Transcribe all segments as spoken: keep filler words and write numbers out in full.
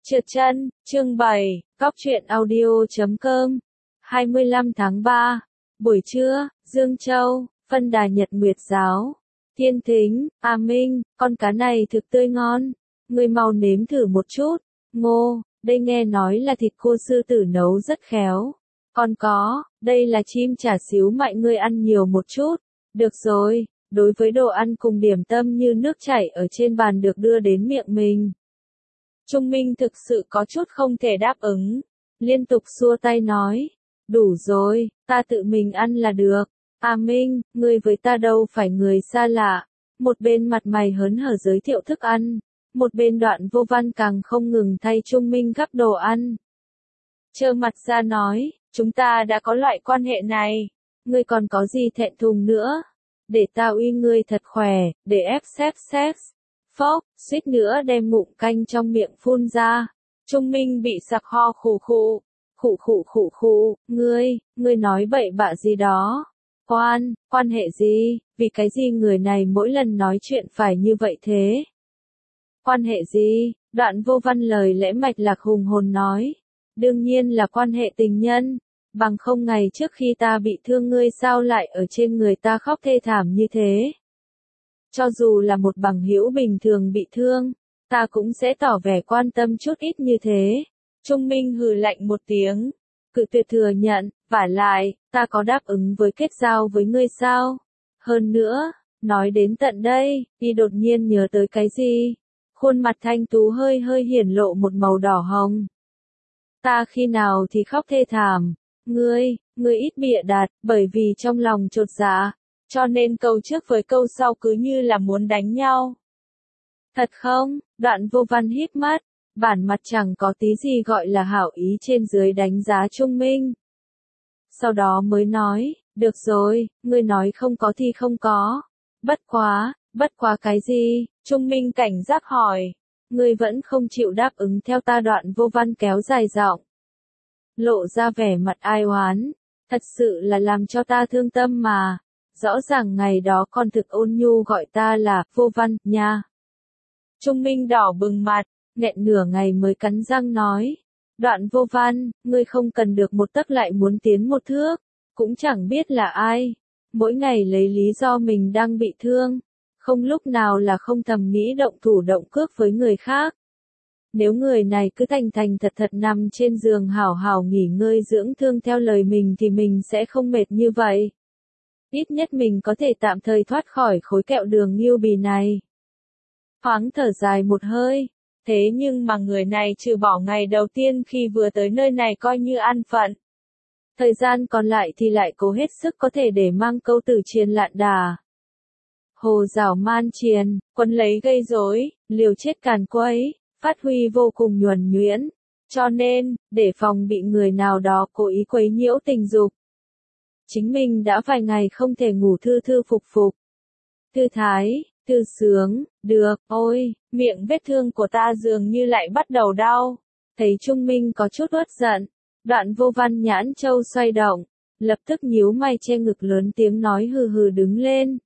Trượt chân, chương bảy, cóc truyện audio chấm com, hai mươi lăm tháng ba, buổi trưa, Dương Châu, phân đà Nhật Nguyệt Giáo, Thiên Thính, A Minh, con cá này thực tươi ngon, ngươi mau nếm thử một chút. Ngô, đây nghe nói là thịt cua sư tử nấu rất khéo. Còn có, đây là chim chả xíu mại, ngươi ăn nhiều một chút. Được rồi, đối với đồ ăn cùng điểm tâm như nước chảy ở trên bàn được đưa đến miệng mình, Trung Minh thực sự có chút không thể đáp ứng, liên tục xua tay nói, đủ rồi, ta tự mình ăn là được. A Minh, ngươi với ta đâu phải người xa lạ. Một bên mặt mày hớn hở giới thiệu thức ăn, một bên Đoạn Vô Văn càng không ngừng thay Trung Minh gắp đồ ăn. Trơ mặt ra nói, chúng ta đã có loại quan hệ này, ngươi còn có gì thẹn thùng nữa, để ta uy ngươi thật khỏe, để ép xếp sex. Phốc, suýt nữa đem ngụm canh trong miệng phun ra. Trung Minh bị sặc ho khụ khụ, khụ khụ khụ khụ, ngươi, ngươi nói bậy bạ gì đó. Quan, quan hệ gì, vì cái gì người này mỗi lần nói chuyện phải như vậy thế? Quan hệ gì? Đoạn Vô Văn lời lẽ mạch lạc hùng hồn nói. Đương nhiên là quan hệ tình nhân, bằng không ngày trước khi ta bị thương ngươi sao lại ở trên người ta khóc thê thảm như thế? Cho dù là một bằng hữu bình thường bị thương, ta cũng sẽ tỏ vẻ quan tâm chút ít như thế. Trung Minh hừ lạnh một tiếng, cự tuyệt thừa nhận, vả lại, ta có đáp ứng với kết giao với ngươi sao? Hơn nữa, nói đến tận đây, y đột nhiên nhớ tới cái gì? Khuôn mặt thanh tú hơi hơi hiển lộ một màu đỏ hồng. Ta khi nào thì khóc thê thảm? Ngươi, ngươi ít bịa đặt, bởi vì trong lòng chột dạ, cho nên câu trước với câu sau cứ như là muốn đánh nhau. Thật không? Đoạn Vô Văn híp mắt, bản mặt chẳng có tí gì gọi là hảo ý trên dưới đánh giá Trung Minh. Sau đó mới nói, được rồi, ngươi nói không có thì không có. Bất quá, bất quá cái gì? Trung Minh cảnh giác hỏi. Ngươi vẫn không chịu đáp ứng theo ta. Đoạn Vô Văn kéo dài giọng, lộ ra vẻ mặt ai oán. Thật sự là làm cho ta thương tâm mà. Rõ ràng ngày đó con thực ôn nhu gọi ta là Vô Văn nha. Trung Minh đỏ bừng mặt, nghẹn nửa ngày mới cắn răng nói. Đoạn Vô Văn, ngươi không cần được một tấc lại muốn tiến một thước, cũng chẳng biết là ai. Mỗi ngày lấy lý do mình đang bị thương, không lúc nào là không thầm nghĩ động thủ động cước với người khác. Nếu người này cứ thành thành thật thật nằm trên giường hảo hảo nghỉ ngơi dưỡng thương theo lời mình thì mình sẽ không mệt như vậy. Ít nhất mình có thể tạm thời thoát khỏi khối kẹo đường nghiêu bì này. Thoáng thở dài một hơi, thế nhưng mà người này trừ bỏ ngày đầu tiên khi vừa tới nơi này coi như an phận. Thời gian còn lại thì lại cố hết sức có thể để mang câu tử triền lạn đà. Hồ rào man triền, quấn lấy gây rối, liều chết càn quấy, phát huy vô cùng nhuần nhuyễn. Cho nên, để phòng bị người nào đó cố ý quấy nhiễu tình dục, chính mình đã vài ngày không thể ngủ thư thư phục phục. Thư thái, thư sướng, được, ôi, miệng vết thương của ta dường như lại bắt đầu đau. Thấy Trung Minh có chút uất giận, Đoạn Vô Văn nhãn châu xoay động, lập tức nhíu mày che ngực lớn tiếng nói hừ hừ đứng lên.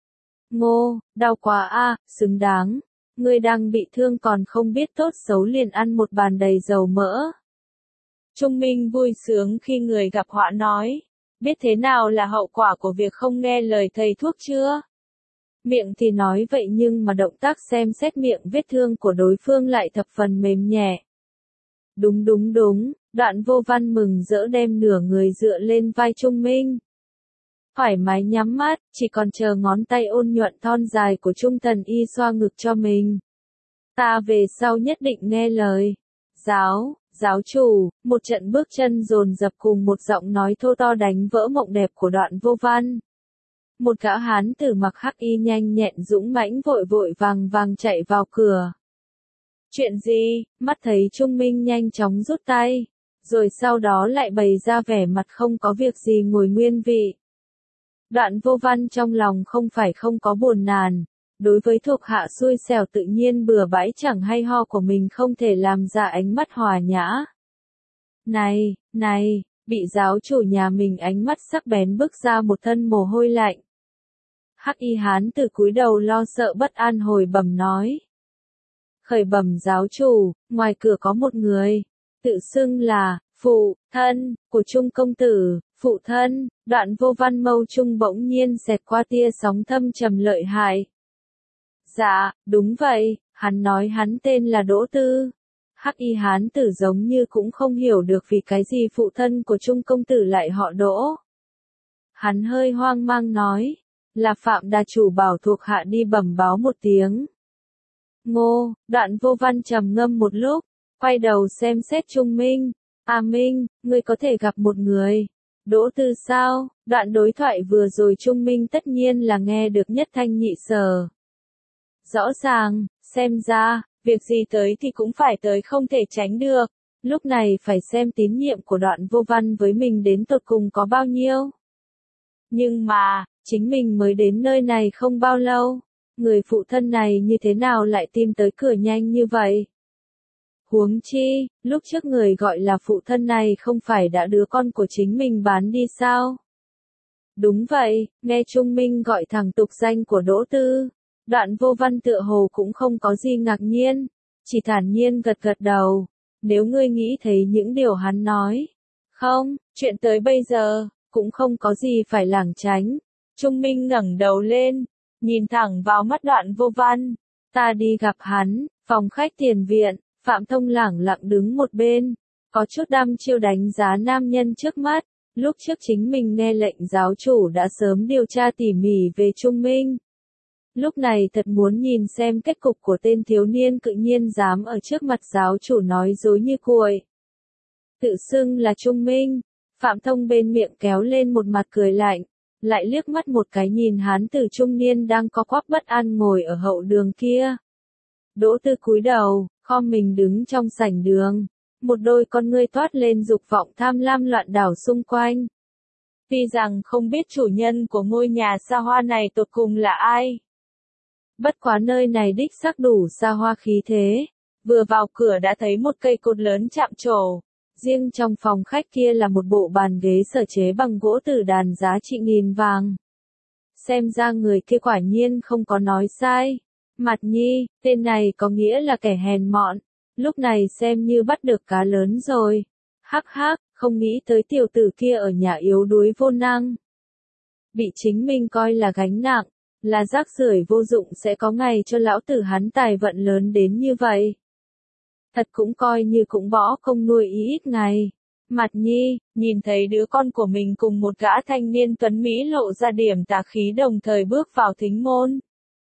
Ngô, đau quá a, xứng đáng. Ngươi đang bị thương còn không biết tốt xấu liền ăn một bàn đầy dầu mỡ. Trung Minh vui sướng khi người gặp họa nói. Biết thế nào là hậu quả của việc không nghe lời thầy thuốc chưa? Miệng thì nói vậy nhưng mà động tác xem xét miệng vết thương của đối phương lại thập phần mềm nhẹ. Đúng đúng đúng, Đoạn Vô Văn mừng rỡ đem nửa người dựa lên vai Trung Minh. Thoải mái nhắm mắt, chỉ còn chờ ngón tay ôn nhuận thon dài của Trung Thần Y xoa ngực cho mình. Ta về sau nhất định nghe lời. Giáo, giáo chủ, một trận bước chân dồn dập cùng một giọng nói thô to đánh vỡ mộng đẹp của Đoạn Vô Văn. Một gã hán tử mặc hắc y nhanh nhẹn dũng mãnh vội vội vàng vàng chạy vào cửa. Chuyện gì? Mắt thấy Trung Minh nhanh chóng rút tay, rồi sau đó lại bày ra vẻ mặt không có việc gì ngồi nguyên vị. Đoạn Vô Văn trong lòng không phải không có buồn nàn, đối với thuộc hạ xui xẻo tự nhiên bừa bãi chẳng hay ho của mình không thể làm ra ánh mắt hòa nhã. Này, này, bị giáo chủ nhà mình ánh mắt sắc bén bức ra một thân mồ hôi lạnh. Hắc y hán từ cúi đầu lo sợ bất an hồi bẩm nói. khởi bẩm giáo chủ, ngoài cửa có một người, tự xưng là, phụ, thân, của Trung công tử, phụ thân, Đoạn Vô Văn mâu trung bỗng nhiên xẹt qua tia sóng thâm trầm lợi hại. Dạ, đúng vậy, hắn nói hắn tên là Đỗ Tư. Hắc y hán tử giống như cũng không hiểu được vì cái gì phụ thân của Trung công tử lại họ Đỗ. Hắn hơi hoang mang nói, là Phạm đà chủ bảo thuộc hạ đi bẩm báo một tiếng. Ngô, Đoạn Vô Văn trầm ngâm một lúc, quay đầu xem xét Trung Minh. A Minh, ngươi có thể gặp một người. Đỗ Tư sao? Đoạn đối thoại vừa rồi Trung Minh tất nhiên là nghe được nhất thanh nhị sở. Rõ ràng, xem ra, việc gì tới thì cũng phải tới không thể tránh được. Lúc này phải xem tín nhiệm của Đoạn Vô Văn với mình đến tột cùng có bao nhiêu. Nhưng mà, chính mình mới đến nơi này không bao lâu. Người phụ thân này như thế nào lại tìm tới cửa nhanh như vậy? Huống chi, lúc trước người gọi là phụ thân này không phải đã đứa con của chính mình bán đi sao? Đúng vậy, nghe Trung Minh gọi thẳng tục danh của Đỗ Tư. Đoạn Vô Văn tựa hồ cũng không có gì ngạc nhiên, chỉ thản nhiên gật gật đầu. Nếu ngươi nghĩ thấy những điều hắn nói, không, chuyện tới bây giờ, cũng không có gì phải lảng tránh. Trung Minh ngẩng đầu lên, nhìn thẳng vào mắt Đoạn Vô Văn. Ta đi gặp hắn, phòng khách tiền viện, Phạm Thông lẳng lặng đứng một bên, có chút đăm chiêu đánh giá nam nhân trước mắt. Lúc trước chính mình nghe lệnh giáo chủ đã sớm điều tra tỉ mỉ về Trung Minh. Lúc này thật muốn nhìn xem kết cục của tên thiếu niên tự nhiên dám ở trước mặt giáo chủ nói dối như cuội. Tự xưng là Trung Minh, Phạm Thông bên miệng kéo lên một mặt cười lạnh, lại liếc mắt một cái nhìn hán tử trung niên đang co quắp bất an ngồi ở hậu đường kia. Đỗ Tư cúi đầu, khom mình đứng trong sảnh đường, một đôi con ngươi toát lên dục vọng tham lam loạn đảo xung quanh. Tuy rằng không biết chủ nhân của ngôi nhà xa hoa này tột cùng là ai. Bất quá nơi này đích xác đủ xa hoa khí thế. Vừa vào cửa đã thấy một cây cột lớn chạm trổ. Riêng trong phòng khách kia là một bộ bàn ghế sở chế bằng gỗ tử đàn giá trị nghìn vàng. Xem ra người kia quả nhiên không có nói sai. Mặt Nhi, tên này có nghĩa là kẻ hèn mọn. Lúc này xem như bắt được cá lớn rồi. Hắc hắc, không nghĩ tới tiểu tử kia ở nhà yếu đuối vô năng. Bị chính mình coi là gánh nặng, là rác rưởi vô dụng sẽ có ngày cho lão tử hắn tài vận lớn đến như vậy. Thật cũng coi như cũng bỏ công nuôi ý ít ngày. Mặt Nhi, nhìn thấy đứa con của mình cùng một gã thanh niên tuấn Mỹ lộ ra điểm tà khí đồng thời bước vào thính môn.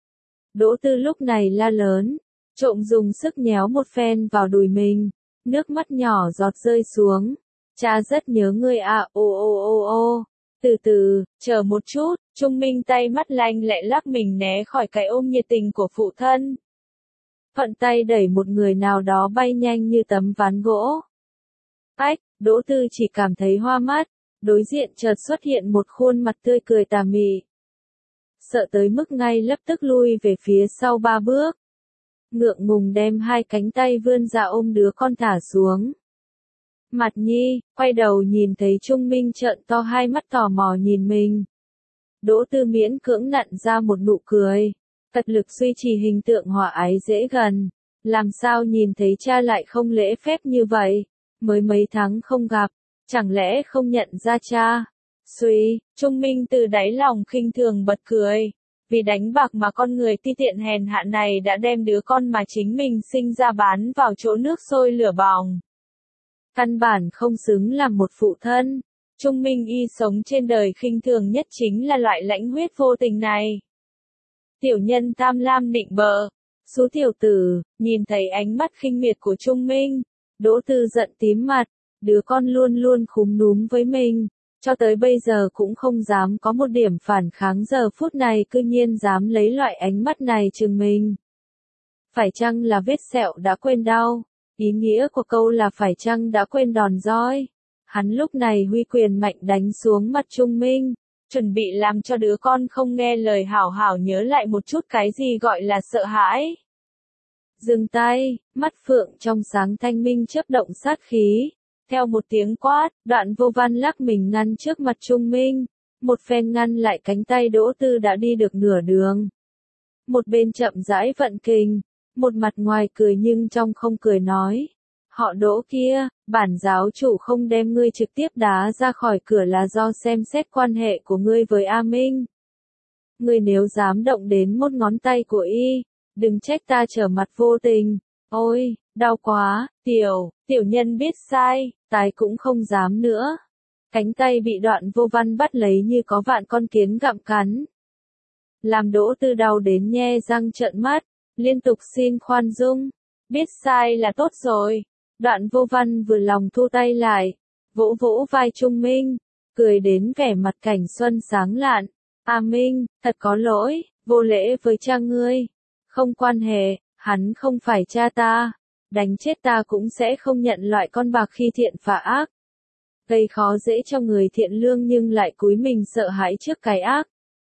Đỗ Tư lúc này la lớn, trộm dùng sức nhéo một phen vào đùi mình, nước mắt nhỏ giọt rơi xuống. Cha rất nhớ ngươi à, ô ô ô ô. Từ từ, chờ một chút, Trung Minh tay mắt lanh lẹ lắc mình né khỏi cái ôm nhiệt tình của phụ thân. Thuận tay đẩy một người nào đó bay nhanh như tấm ván gỗ. Ách, Đỗ Tư chỉ cảm thấy hoa mắt, đối diện chợt xuất hiện một khuôn mặt tươi cười tà mị. Sợ tới mức ngay lập tức lui về phía sau ba bước. Ngượng ngùng đem hai cánh tay vươn ra ôm đứa con thả xuống. Mặt Nhi, quay đầu nhìn thấy Trung Minh trợn to hai mắt tò mò nhìn mình. Đỗ Tư miễn cưỡng nặn ra một nụ cười. Tật lực duy trì hình tượng hòa ái dễ gần. Làm sao nhìn thấy cha lại không lễ phép như vậy? Mới mấy tháng không gặp, chẳng lẽ không nhận ra cha? Suy, Trung Minh từ đáy lòng khinh thường bật cười. Vì đánh bạc mà con người ti tiện hèn hạ này đã đem đứa con mà chính mình sinh ra bán vào chỗ nước sôi lửa bỏng. Căn bản không xứng làm một phụ thân. Trung Minh y sống trên đời khinh thường nhất chính là loại lãnh huyết vô tình này. Tiểu nhân tham lam nịnh bợ. Số tiểu tử, nhìn thấy ánh mắt khinh miệt của Trung Minh. Đỗ Tư giận tím mặt. Đứa con luôn luôn khúm núm với mình. Cho tới bây giờ cũng không dám có một điểm phản kháng, giờ phút này cư nhiên dám lấy loại ánh mắt này chừng mình. Phải chăng là vết sẹo đã quên đau? Ý nghĩa của câu là phải chăng đã quên đòn roi? Hắn lúc này huy quyền mạnh đánh xuống mặt Trung Minh, chuẩn bị làm cho đứa con không nghe lời hảo hảo nhớ lại một chút cái gì gọi là sợ hãi. Dừng tay, mắt phượng trong sáng thanh minh chớp động sát khí. Theo một tiếng quát, Đoạn Vô Văn lắc mình ngăn trước mặt Trung Minh. Một phen ngăn lại cánh tay Đỗ Tư đã đi được nửa đường. Một bên chậm rãi vận kình, một mặt ngoài cười nhưng trong không cười nói. Họ Đỗ kia, bản giáo chủ không đem ngươi trực tiếp đá ra khỏi cửa là do xem xét quan hệ của ngươi với A Minh. Ngươi nếu dám động đến một ngón tay của y, đừng trách ta trở mặt vô tình. Ôi, đau quá, tiểu, tiểu nhân biết sai, tái cũng không dám nữa. Cánh tay bị Đoạn Vô Văn bắt lấy như có vạn con kiến gặm cắn. Làm Đỗ Tư đau đến nhe răng trợn mắt, liên tục xin khoan dung. Biết sai là tốt rồi. Đoạn Vô Văn vừa lòng thu tay lại, vỗ vỗ vai Trung Minh, cười đến vẻ mặt cảnh xuân sáng lạn. A Minh, thật có lỗi, vô lễ với cha ngươi. Không quan hệ, hắn không phải cha ta. Đánh chết ta cũng sẽ không nhận loại con bạc khi thiện phả ác. Gây khó dễ cho người thiện lương nhưng lại cúi mình sợ hãi trước cái ác.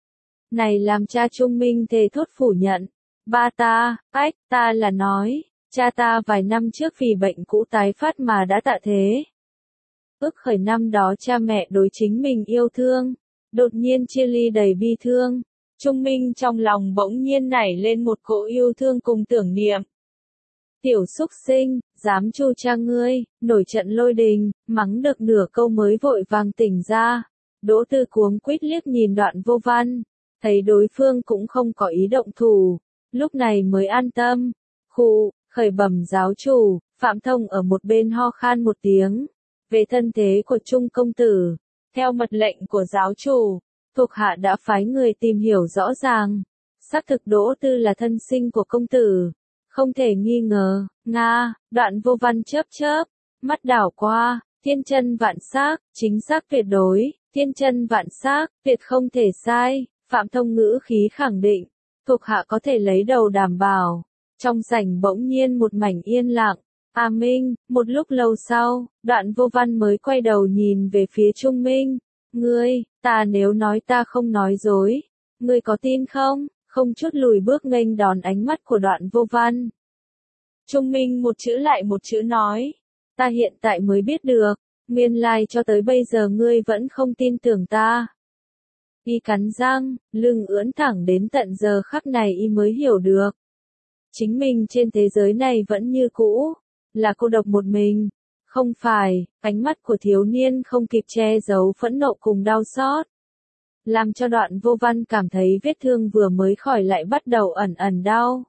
Này làm cha Trung Minh thề thốt phủ nhận. Ba ta, ách, ta là nói, cha ta vài năm trước vì bệnh cũ tái phát mà đã tạ thế. Ước khởi năm đó cha mẹ đối chính mình yêu thương, đột nhiên chia ly đầy bi thương. Trung Minh trong lòng bỗng nhiên nảy lên một cỗ yêu thương cùng tưởng niệm. Tiểu xúc sinh, dám chu cha ngươi, nổi trận lôi đình, mắng được nửa câu mới vội vàng tỉnh ra. Đỗ Tư cuống quýt liếc nhìn Đoạn Vô Văn, thấy đối phương cũng không có ý động thủ, lúc này mới an tâm. Khụ, khởi bẩm giáo chủ, Phạm Thông ở một bên ho khan một tiếng. Về thân thế của Trung công tử, theo mật lệnh của giáo chủ, thuộc hạ đã phái người tìm hiểu rõ ràng. Xác thực Đỗ Tư là thân sinh của công tử. Không thể nghi ngờ, Nga, Đoạn Vô Văn chớp chớp, mắt đảo qua, thiên chân vạn xác, chính xác tuyệt đối, thiên chân vạn xác, tuyệt không thể sai, Phạm Thông ngữ khí khẳng định, thuộc hạ có thể lấy đầu đảm bảo. Trong sảnh bỗng nhiên một mảnh yên lặng, A Minh, một lúc lâu sau, Đoạn Vô Văn mới quay đầu nhìn về phía Trung Minh, ngươi, ta nếu nói ta không nói dối, ngươi có tin không? Không chút lùi bước nghênh đón ánh mắt của Đoạn Vô Văn. Trung Minh một chữ lại một chữ nói, ta hiện tại mới biết được, nguyên lai cho tới bây giờ ngươi vẫn không tin tưởng ta. Y cắn răng, lưng ưỡn thẳng đến tận giờ khắc này y mới hiểu được. Chính mình trên thế giới này vẫn như cũ, là cô độc một mình. Không phải, ánh mắt của thiếu niên không kịp che giấu phẫn nộ cùng đau xót. Làm cho Đoạn Vô Văn cảm thấy vết thương vừa mới khỏi lại bắt đầu ẩn ẩn đau.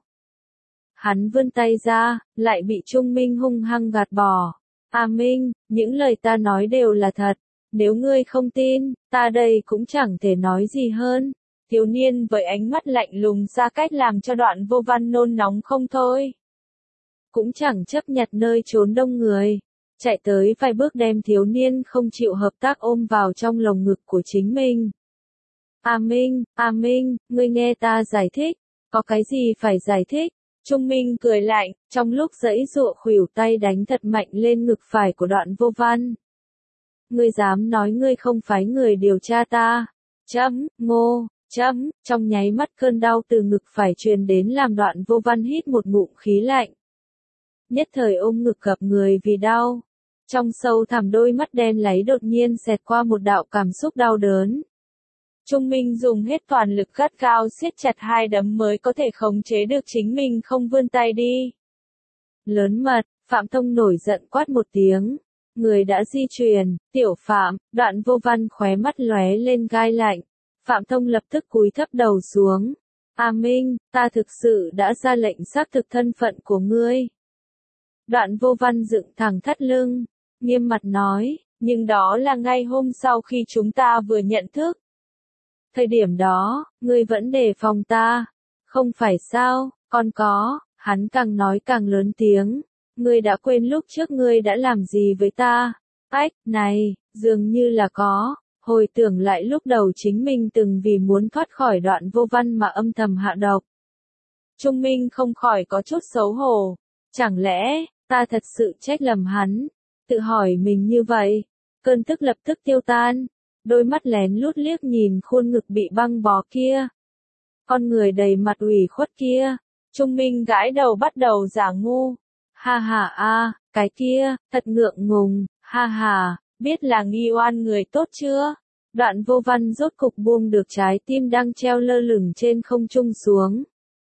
Hắn vươn tay ra, lại bị Trung Minh hung hăng gạt bỏ. A Minh, những lời ta nói đều là thật. Nếu ngươi không tin, ta đây cũng chẳng thể nói gì hơn. Thiếu niên với ánh mắt lạnh lùng xa cách làm cho Đoạn Vô Văn nôn nóng không thôi. Cũng chẳng chấp nhặt nơi trốn đông người. Chạy tới vài bước đem thiếu niên không chịu hợp tác ôm vào trong lồng ngực của chính mình. A Minh, A Minh, ngươi nghe ta giải thích, có cái gì phải giải thích? Trung Minh cười lạnh, trong lúc giãy giụa khuỷu tay đánh thật mạnh lên ngực phải của Đoạn Vô Văn. Ngươi dám nói ngươi không phái người điều tra ta? Chấm, ngô, chấm, trong nháy mắt cơn đau từ ngực phải truyền đến làm Đoạn Vô Văn hít một ngụm khí lạnh. Nhất thời ôm ngực gập người vì đau. Trong sâu thẳm đôi mắt đen láy đột nhiên xẹt qua một đạo cảm xúc đau đớn. Trung Minh dùng hết toàn lực gắt gao siết chặt hai đấm mới có thể khống chế được chính mình không vươn tay đi. Lớn mật, Phạm Thông nổi giận quát một tiếng. Người đã di chuyển, tiểu Phạm, Đoạn Vô Văn khóe mắt lóe lên gai lạnh. Phạm Thông lập tức cúi thấp đầu xuống. A Minh, ta thực sự đã ra lệnh xác thực thân phận của ngươi. Đoạn Vô Văn dựng thẳng thắt lưng, nghiêm mặt nói, nhưng đó là ngay hôm sau khi chúng ta vừa nhận thức. Thời điểm đó, ngươi vẫn đề phòng ta, không phải sao, còn có, hắn càng nói càng lớn tiếng, ngươi đã quên lúc trước ngươi đã làm gì với ta, ách, này, dường như là có, hồi tưởng lại lúc đầu chính mình từng vì muốn thoát khỏi Đoạn Vô Văn mà âm thầm hạ độc. Trung Minh không khỏi có chút xấu hổ, chẳng lẽ, ta thật sự trách lầm hắn, tự hỏi mình như vậy, cơn tức lập tức tiêu tan. Đôi mắt lén lút liếc nhìn khuôn ngực bị băng bó kia. Con người đầy mặt ủy khuất kia. Trung Minh gãi đầu bắt đầu giả ngu. Ha ha a, cái kia, thật ngượng ngùng, ha ha, biết là nghi oan người tốt chưa? Đoạn Vô Văn rốt cục buông được trái tim đang treo lơ lửng trên không trung xuống.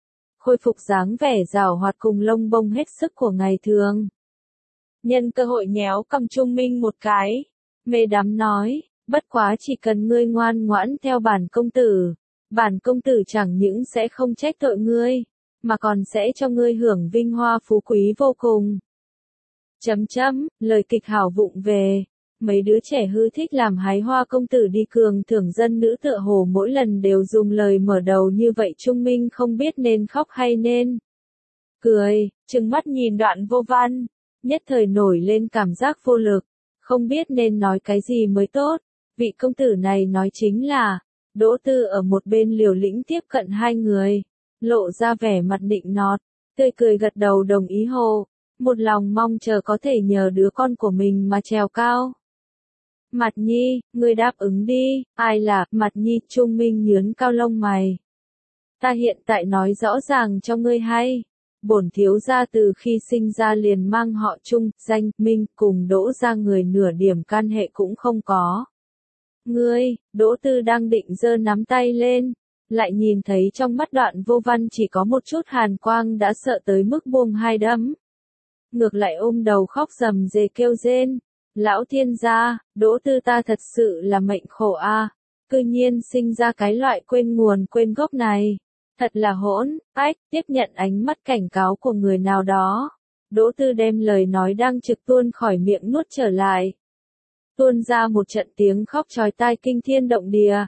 khôi phục dáng vẻ rào hoạt cùng lông bông hết sức của ngày thường. Nhân cơ hội nhéo cầm Trung Minh một cái, mê đắm nói, bất quá chỉ cần ngươi ngoan ngoãn theo bản công tử, bản công tử chẳng những sẽ không trách tội ngươi, mà còn sẽ cho ngươi hưởng vinh hoa phú quý vô cùng. Chấm chấm, lời kịch hảo vụng về, mấy đứa trẻ hư thích làm hái hoa công tử đi cường thưởng dân nữ tựa hồ mỗi lần đều dùng lời mở đầu như vậy. Trung Minh không biết nên khóc hay nên cười, trừng mắt nhìn Đoạn Vô Văn, nhất thời nổi lên cảm giác vô lực, không biết nên nói cái gì mới tốt. Vị công tử này nói chính là, Đỗ Tư ở một bên liều lĩnh tiếp cận hai người, lộ ra vẻ mặt nịnh nọt, tươi cười gật đầu đồng ý hồ, một lòng mong chờ có thể nhờ đứa con của mình mà trèo cao. Mặt Nhi, ngươi đáp ứng đi, ai là Mặt Nhi? Trung Minh nhướng cao lông mày. Ta hiện tại nói rõ ràng cho ngươi hay, bổn thiếu gia từ khi sinh ra liền mang họ Trung, danh Minh, cùng Đỗ gia người nửa điểm can hệ cũng không có. Ngươi, Đỗ Tư đang định giơ nắm tay lên, lại nhìn thấy trong mắt Đoạn Vô Văn chỉ có một chút hàn quang, đã sợ tới mức buông hai đấm. Ngược lại ôm đầu khóc rầm rề kêu rên, lão thiên gia, Đỗ Tư ta thật sự là mệnh khổ a, à. Cư nhiên sinh ra cái loại quên nguồn quên gốc này, thật là hỗn. Ách, tiếp nhận ánh mắt cảnh cáo của người nào đó, Đỗ Tư đem lời nói đang trực tuôn khỏi miệng nuốt trở lại, tuôn ra một trận tiếng khóc chói tai kinh thiên động địa.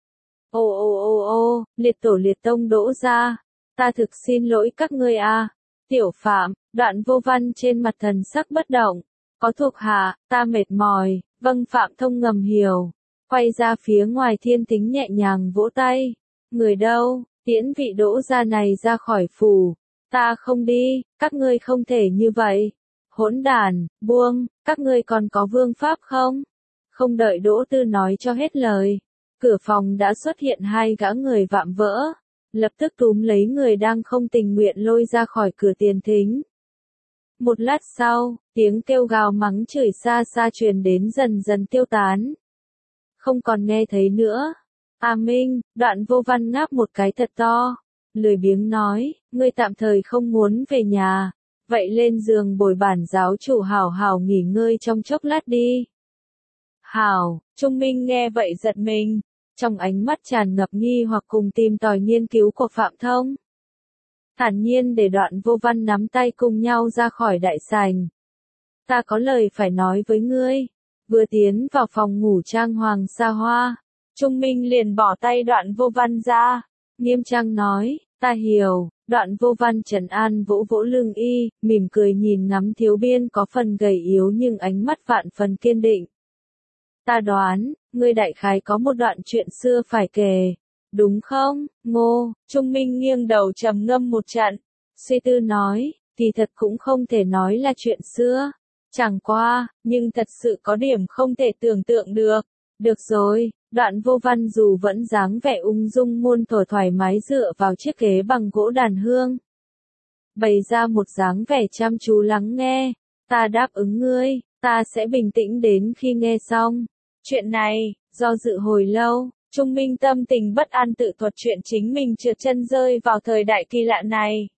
Ô ô ô ô, liệt tổ liệt tông Đỗ gia, ta thực xin lỗi các ngươi a. À. Tiểu Phạm, Đoạn Vô Văn trên mặt thần sắc bất động, có thuộc hạ, ta mệt mỏi, vâng. Phạm Thông ngầm hiểu, quay ra phía ngoài Thiên Tính nhẹ nhàng vỗ tay, người đâu, tiễn vị Đỗ gia này ra khỏi phủ, ta không đi, các ngươi không thể như vậy, hỗn đản, buông, các ngươi còn có vương pháp không? Không đợi Đỗ Tư nói cho hết lời, cửa phòng đã xuất hiện hai gã người vạm vỡ, lập tức túm lấy người đang không tình nguyện lôi ra khỏi cửa Tiền Thính. Một lát sau, tiếng kêu gào mắng chửi xa xa truyền đến dần dần tiêu tán. Không còn nghe thấy nữa. A Minh, Đoạn Vô Văn ngáp một cái thật to, lười biếng nói, ngươi tạm thời không muốn về nhà, vậy lên giường bồi bản giáo chủ hảo hảo nghỉ ngơi trong chốc lát đi. Hảo, Trung Minh nghe vậy giật mình, trong ánh mắt tràn ngập nghi hoặc cùng tìm tòi nghiên cứu của Phạm Thông. Thản nhiên để Đoạn Vô Văn nắm tay cùng nhau ra khỏi đại sảnh. Ta có lời phải nói với ngươi. Vừa tiến vào phòng ngủ trang hoàng xa hoa, Trung Minh liền bỏ tay Đoạn Vô Văn ra, nghiêm trang nói, ta hiểu. Đoạn Vô Văn trấn an vỗ vỗ lưng y, mỉm cười nhìn ngắm Thiếu Biên có phần gầy yếu nhưng ánh mắt vạn phần kiên định. Ta đoán, ngươi đại khái có một đoạn chuyện xưa phải kể, đúng không? Ngô, Trung Minh nghiêng đầu trầm ngâm một trận, suy tư nói, thì thật cũng không thể nói là chuyện xưa, chẳng qua, nhưng thật sự có điểm không thể tưởng tượng được. Được rồi, Đoạn Vô Văn dù vẫn dáng vẻ ung dung muôn thuở thoải mái dựa vào chiếc ghế bằng gỗ đàn hương, bày ra một dáng vẻ chăm chú lắng nghe. Ta đáp ứng ngươi, ta sẽ bình tĩnh đến khi nghe xong. Chuyện này, do dự hồi lâu, Trung Minh tâm tình bất an tự thuật chuyện chính mình trượt chân rơi vào thời đại kỳ lạ này.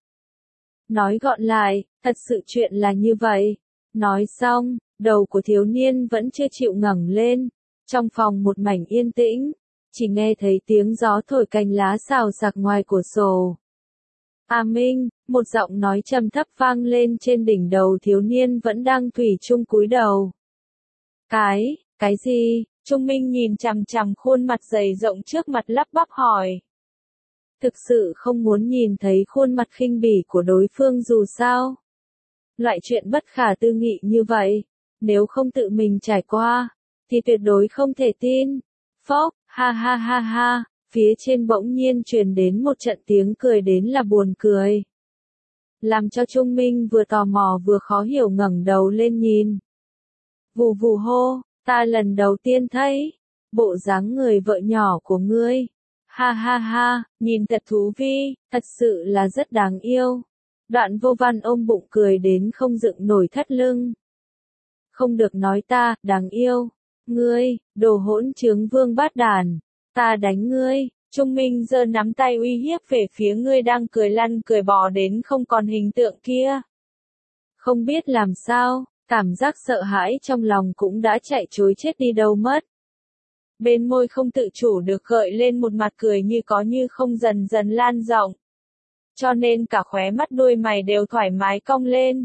Nói gọn lại, thật sự chuyện là như vậy. Nói xong, đầu của thiếu niên vẫn chưa chịu ngẩng lên. Trong phòng một mảnh yên tĩnh, chỉ nghe thấy tiếng gió thổi cành lá xào xạc ngoài cửa sổ. A Minh, một giọng nói trầm thấp vang lên trên đỉnh đầu thiếu niên vẫn đang thủy chung cúi đầu. Cái, cái gì? Trung Minh nhìn chằm chằm khuôn mặt dày rộng trước mặt lắp bắp hỏi. Thực sự không muốn nhìn thấy khuôn mặt khinh bỉ của đối phương dù sao. Loại chuyện bất khả tư nghị như vậy, nếu không tự mình trải qua, thì tuyệt đối không thể tin. Phốc, ha ha ha ha, phía trên bỗng nhiên truyền đến một trận tiếng cười đến là buồn cười. Làm cho Trung Minh vừa tò mò vừa khó hiểu ngẩng đầu lên nhìn. Vù vù hô, ta lần đầu tiên thấy bộ dáng người vợ nhỏ của ngươi. Ha ha ha, nhìn thật thú vị, thật sự là rất đáng yêu. Đoạn Vô Văn ôm bụng cười đến không dựng nổi thắt lưng. Không được nói ta, đáng yêu. Ngươi, đồ hỗn trướng vương bát đàn. Ta đánh ngươi. Trung Minh giơ nắm tay uy hiếp về phía người đang cười lăn cười bò đến không còn hình tượng kia. Không biết làm sao, cảm giác sợ hãi trong lòng cũng đã chạy trối chết đi đâu mất. Bên môi không tự chủ được gợi lên một mặt cười như có như không dần dần lan rộng. Cho nên cả khóe mắt đuôi mày đều thoải mái cong lên.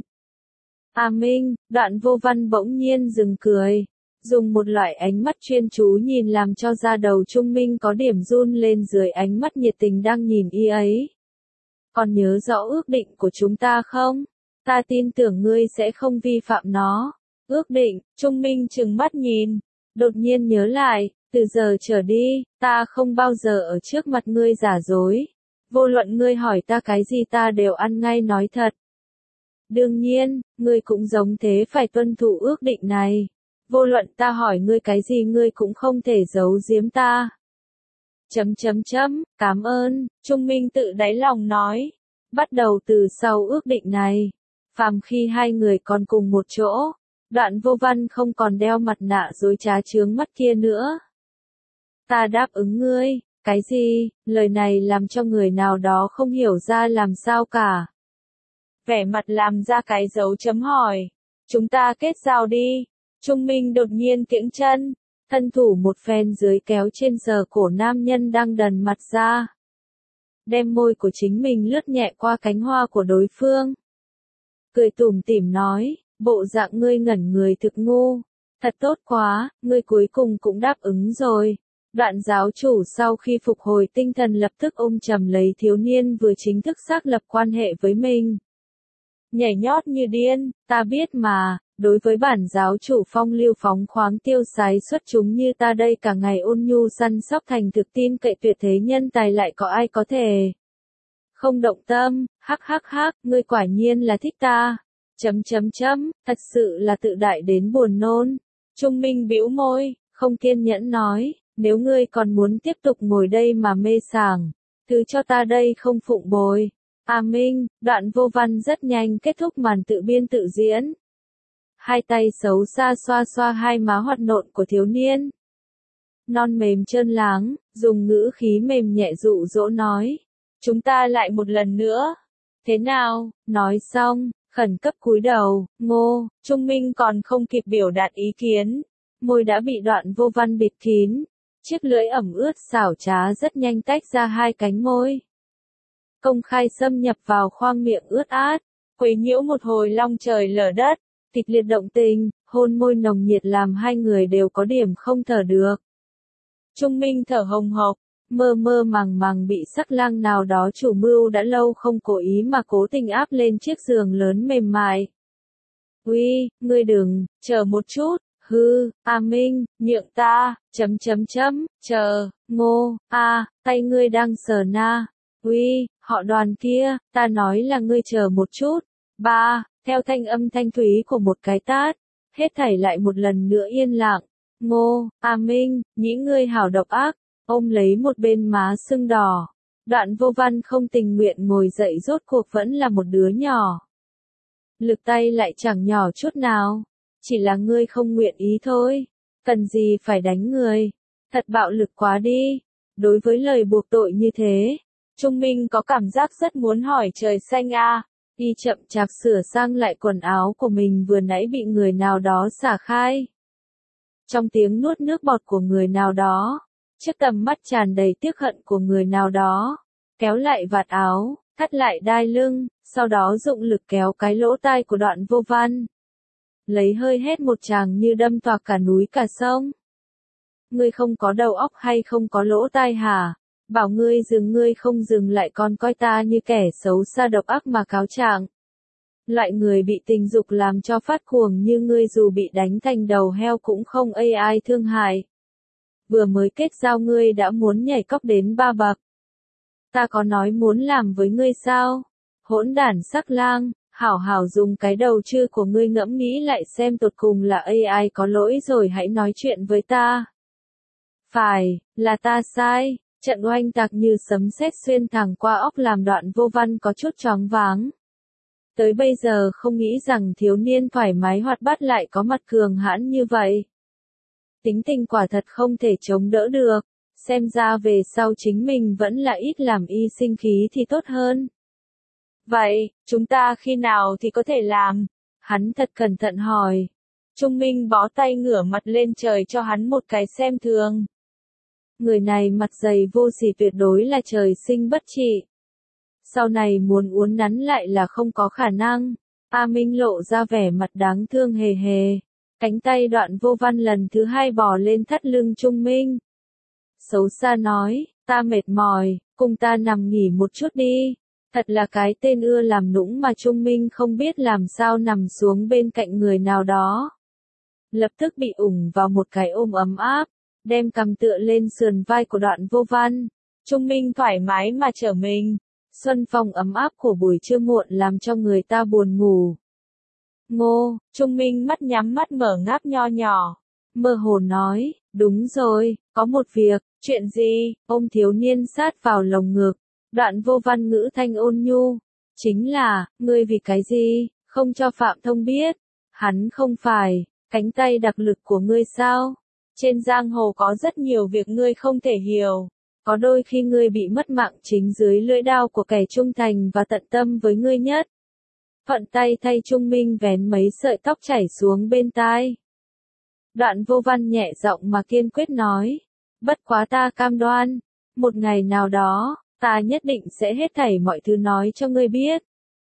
A Minh, Đoạn Vô Văn bỗng nhiên dừng cười. Dùng một loại ánh mắt chuyên chú nhìn làm cho da đầu Trung Minh có điểm run lên dưới ánh mắt nhiệt tình đang nhìn y ấy. Còn nhớ rõ ước định của chúng ta không? Ta tin tưởng ngươi sẽ không vi phạm nó. Ước định, Trung Minh trừng mắt nhìn. Đột nhiên nhớ lại, từ giờ trở đi, ta không bao giờ ở trước mặt ngươi giả dối. Vô luận ngươi hỏi ta cái gì ta đều ăn ngay nói thật. Đương nhiên, ngươi cũng giống thế phải tuân thủ ước định này. Vô luận ta hỏi ngươi cái gì ngươi cũng không thể giấu giếm ta. Chấm chấm chấm, cảm ơn, Trung Minh tự đáy lòng nói. Bắt đầu từ sau ước định này, phàm khi hai người còn cùng một chỗ, Đoạn Vô Văn không còn đeo mặt nạ dối trá chướng mắt kia nữa. Ta đáp ứng ngươi, cái gì, lời này làm cho người nào đó không hiểu ra làm sao cả. Vẻ mặt làm ra cái dấu chấm hỏi. Chúng ta kết giao đi. Trung Minh đột nhiên kiễng chân, thân thủ một phen dưới kéo trên sờ cổ nam nhân đang đần mặt ra. Đem môi của chính mình lướt nhẹ qua cánh hoa của đối phương. Cười tủm tỉm nói, bộ dạng ngươi ngẩn người thực ngu. Thật tốt quá, ngươi cuối cùng cũng đáp ứng rồi. Đoạn giáo chủ sau khi phục hồi tinh thần lập tức ôm chầm lấy thiếu niên vừa chính thức xác lập quan hệ với mình. Nhảy nhót như điên, ta biết mà, đối với bản giáo chủ phong lưu phóng khoáng tiêu sái xuất chúng như ta đây cả ngày ôn nhu săn sóc thành thực tin cậy tuyệt thế nhân tài lại có ai có thể không động tâm, hắc hắc hắc, ngươi quả nhiên là thích ta. Chấm chấm chấm, thật sự là tự đại đến buồn nôn. Trung Minh bĩu môi, không kiên nhẫn nói, nếu ngươi còn muốn tiếp tục ngồi đây mà mê sảng, thứ cho ta đây không phụng bồi. A Minh, Đoạn Vô Văn rất nhanh kết thúc màn tự biên tự diễn. Hai tay xấu xa xoa xoa hai má hoạt nộn của thiếu niên. Non mềm trơn láng, dùng ngữ khí mềm nhẹ dụ dỗ nói. Chúng ta lại một lần nữa. Thế nào, nói xong, khẩn cấp cúi đầu, ngô, Trung Minh còn không kịp biểu đạt ý kiến. Môi đã bị Đoạn Vô Văn bịt kín. Chiếc lưỡi ẩm ướt xảo trá rất nhanh tách ra hai cánh môi. Công khai xâm nhập vào khoang miệng ướt át, quấy nhiễu một hồi long trời lở đất, kịch liệt động tình, hôn môi nồng nhiệt làm hai người đều có điểm không thở được. Trung Minh thở hồng hộc, mơ mơ màng màng bị sắc lang nào đó chủ mưu đã lâu không cố ý mà cố tình áp lên chiếc giường lớn mềm mại. Uy, ngươi đừng, chờ một chút, hư, A Minh, nhượng ta, chấm chấm chấm, chờ, ngô, a, tay ngươi đang sờ na. Uy, họ Đoàn kia, ta nói là ngươi chờ một chút. Ba, theo thanh âm thanh thúy của một cái tát, hết thảy lại một lần nữa yên lặng. Ngô, A Minh, nhĩ ngươi hảo độc ác, ôm lấy một bên má sưng đỏ. Đoạn Vô Văn không tình nguyện ngồi dậy rốt cuộc vẫn là một đứa nhỏ. Lực tay lại chẳng nhỏ chút nào, chỉ là ngươi không nguyện ý thôi. Cần gì phải đánh người, thật bạo lực quá đi. Đối với lời buộc tội như thế, Trung Minh có cảm giác rất muốn hỏi trời xanh a. À. Y chậm chạp sửa sang lại quần áo của mình vừa nãy bị người nào đó xả khai. Trong tiếng nuốt nước bọt của người nào đó, trước tầm mắt tràn đầy tiếc hận của người nào đó, kéo lại vạt áo, thắt lại đai lưng, sau đó dụng lực kéo cái lỗ tai của Đoạn Vô Văn. Lấy hơi hét một tràng như đâm toạc cả núi cả sông. Ngươi không có đầu óc hay không có lỗ tai hả? Bảo ngươi dừng ngươi không dừng lại còn coi ta như kẻ xấu xa độc ác mà cáo trạng. Loại người bị tình dục làm cho phát cuồng như ngươi dù bị đánh thành đầu heo cũng không ai ai thương hại. Vừa mới kết giao ngươi đã muốn nhảy cóc đến ba bậc. Ta có nói muốn làm với ngươi sao? Hỗn đản sắc lang, hảo hảo dùng cái đầu chư của ngươi ngẫm nghĩ lại xem tột cùng là ai ai có lỗi rồi hãy nói chuyện với ta. Phải, là ta sai. Trận oanh tạc như sấm sét xuyên thẳng qua óc làm Đoạn Vô Văn có chút choáng váng. Tới bây giờ không nghĩ rằng thiếu niên thoải mái hoạt bát lại có mặt cường hãn như vậy. Tính tình quả thật không thể chống đỡ được. xem ra về sau chính mình vẫn là ít làm y sinh khí thì tốt hơn. Vậy, chúng ta khi nào thì có thể làm? Hắn thật cẩn thận hỏi. Trung Minh bó tay ngửa mặt lên trời cho hắn một cái xem thường. Người này mặt dày vô sỉ tuyệt đối là trời sinh bất trị. Sau này muốn uốn nắn lại là không có khả năng. A Minh lộ ra vẻ mặt đáng thương hề hề. Cánh tay Đoạn Vô Văn lần thứ hai bò lên thắt lưng Trung Minh. Xấu xa nói, ta mệt mỏi, cùng ta nằm nghỉ một chút đi. Thật là cái tên ưa làm nũng mà Trung Minh không biết làm sao nằm xuống bên cạnh người nào đó. Lập tức bị ủng vào một cái ôm ấm áp, đem cằm tựa lên sườn vai của Đoạn Vô Văn. Trung Minh thoải mái mà trở mình. Xuân phong ấm áp của buổi trưa muộn làm cho người ta buồn ngủ. Ngô, Trung Minh mắt nhắm mắt mở ngáp nho nhỏ. Mơ hồ nói, đúng rồi, có một việc, chuyện gì? Ôm thiếu niên sát vào lồng ngực. Đoạn Vô Văn ngữ thanh ôn nhu. Chính là, ngươi vì cái gì, không cho Phạm Thông biết. Hắn không phải, cánh tay đặc lực của ngươi sao? Trên giang hồ có rất nhiều việc ngươi không thể hiểu. Có đôi khi ngươi bị mất mạng chính dưới lưỡi đao của kẻ trung thành và tận tâm với ngươi nhất. Thuận tay thay Trung Minh vén mấy sợi tóc chảy xuống bên tai. Đoạn Vô Văn nhẹ giọng mà kiên quyết nói. Bất quá ta cam đoan. Một ngày nào đó, ta nhất định sẽ hết thảy mọi thứ nói cho ngươi biết.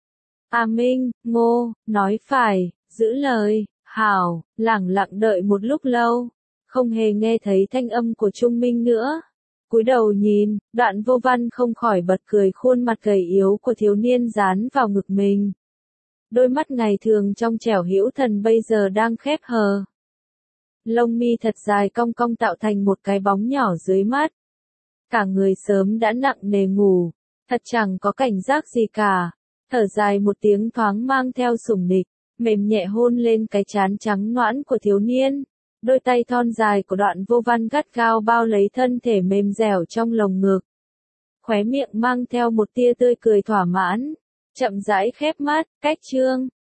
A Minh, Ngô, nói phải, giữ lời, hảo, lẳng lặng đợi một lúc lâu. Không hề nghe thấy thanh âm của Trung Minh nữa. Cúi đầu nhìn, Đoạn Vô Văn không khỏi bật cười khuôn mặt gầy yếu của thiếu niên dán vào ngực mình. Đôi mắt ngày thường trong trẻo hữu thần bây giờ đang khép hờ. Lông mi thật dài cong cong tạo thành một cái bóng nhỏ dưới mắt. Cả người sớm đã nặng nề ngủ, thật chẳng có cảnh giác gì cả. Thở dài một tiếng thoáng mang theo sủng nịch, mềm nhẹ hôn lên cái trán trắng nõn của thiếu niên. Đôi tay thon dài của Đoạn Vô Văn gắt gao bao lấy thân thể mềm dẻo trong lồng ngực. Khóe miệng mang theo một tia tươi cười thỏa mãn, chậm rãi khép mắt, cách chương.